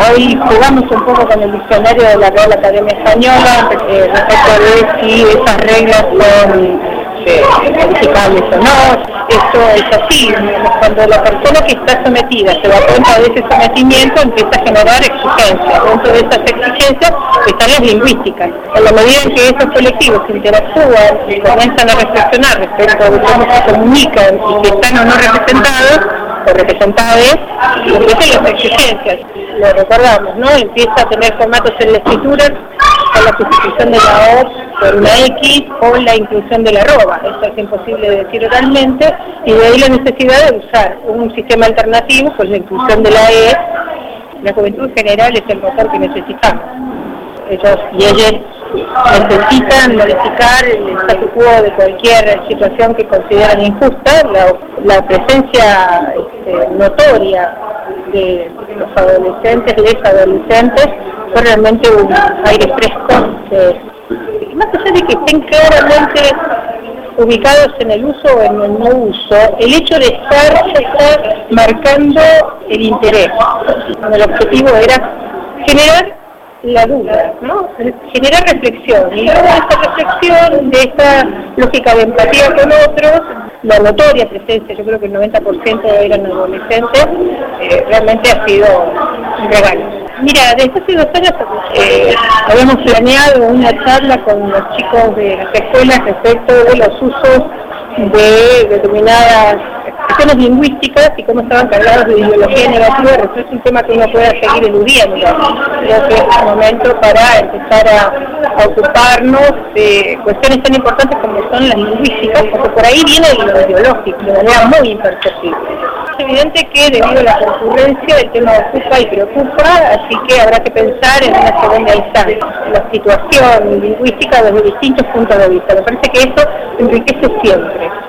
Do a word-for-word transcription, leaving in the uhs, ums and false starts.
Hoy jugamos un poco con el diccionario de la Real Academia Española eh, respecto de si esas reglas son eh, modificables o no. Esto es así, cuando la persona que está sometida se da cuenta de ese sometimiento, empieza a generar exigencias. Dentro de esas exigencias están las lingüísticas. En la medida en que esos colectivos interactúan y comienzan a reflexionar respecto de cómo se comunican y que están o no representados, o representadas, empiezan las exigencias. Lo recordamos, ¿no? Empieza a tener formatos en la escritura con la sustitución de la O por una X o la inclusión de la arroba. Eso es imposible de decir oralmente, y de ahí la necesidad de usar un sistema alternativo con la inclusión de la E. La juventud en general es el motor que necesitamos. Ellos y ellas necesitan modificar el statu quo de cualquier situación que consideran injusta. La, la presencia este, notoria de los adolescentes, les adolescentes, fue realmente un aire fresco. De, más allá de que estén claramente ubicados en el uso o en el no uso, el hecho de estar está marcando el interés. El objetivo era generar la duda, ¿no? Generar reflexión, y luego de esta reflexión, de esta lógica de empatía con otros, la notoria presencia, yo creo que el noventa por ciento eran adolescentes, eh, realmente ha sido un regalo. Mira, desde hace dos años eh, habíamos planeado una charla con los chicos de las escuelas respecto de los usos de determinadas expresiones lingüísticas y cómo estaban cargados de ideología negativa. Es un tema que uno pueda seguir eludiendo. Creo que es el momento para empezar a, a ocuparnos de cuestiones tan importantes como son las lingüísticas, porque por ahí viene lo ideológico de manera muy imperceptible. Es evidente que debido a la concurrencia el tema ocupa y preocupa, así que habrá que pensar en una segunda instancia, la situación lingüística desde distintos puntos de vista. Me parece que eso enriquece siempre.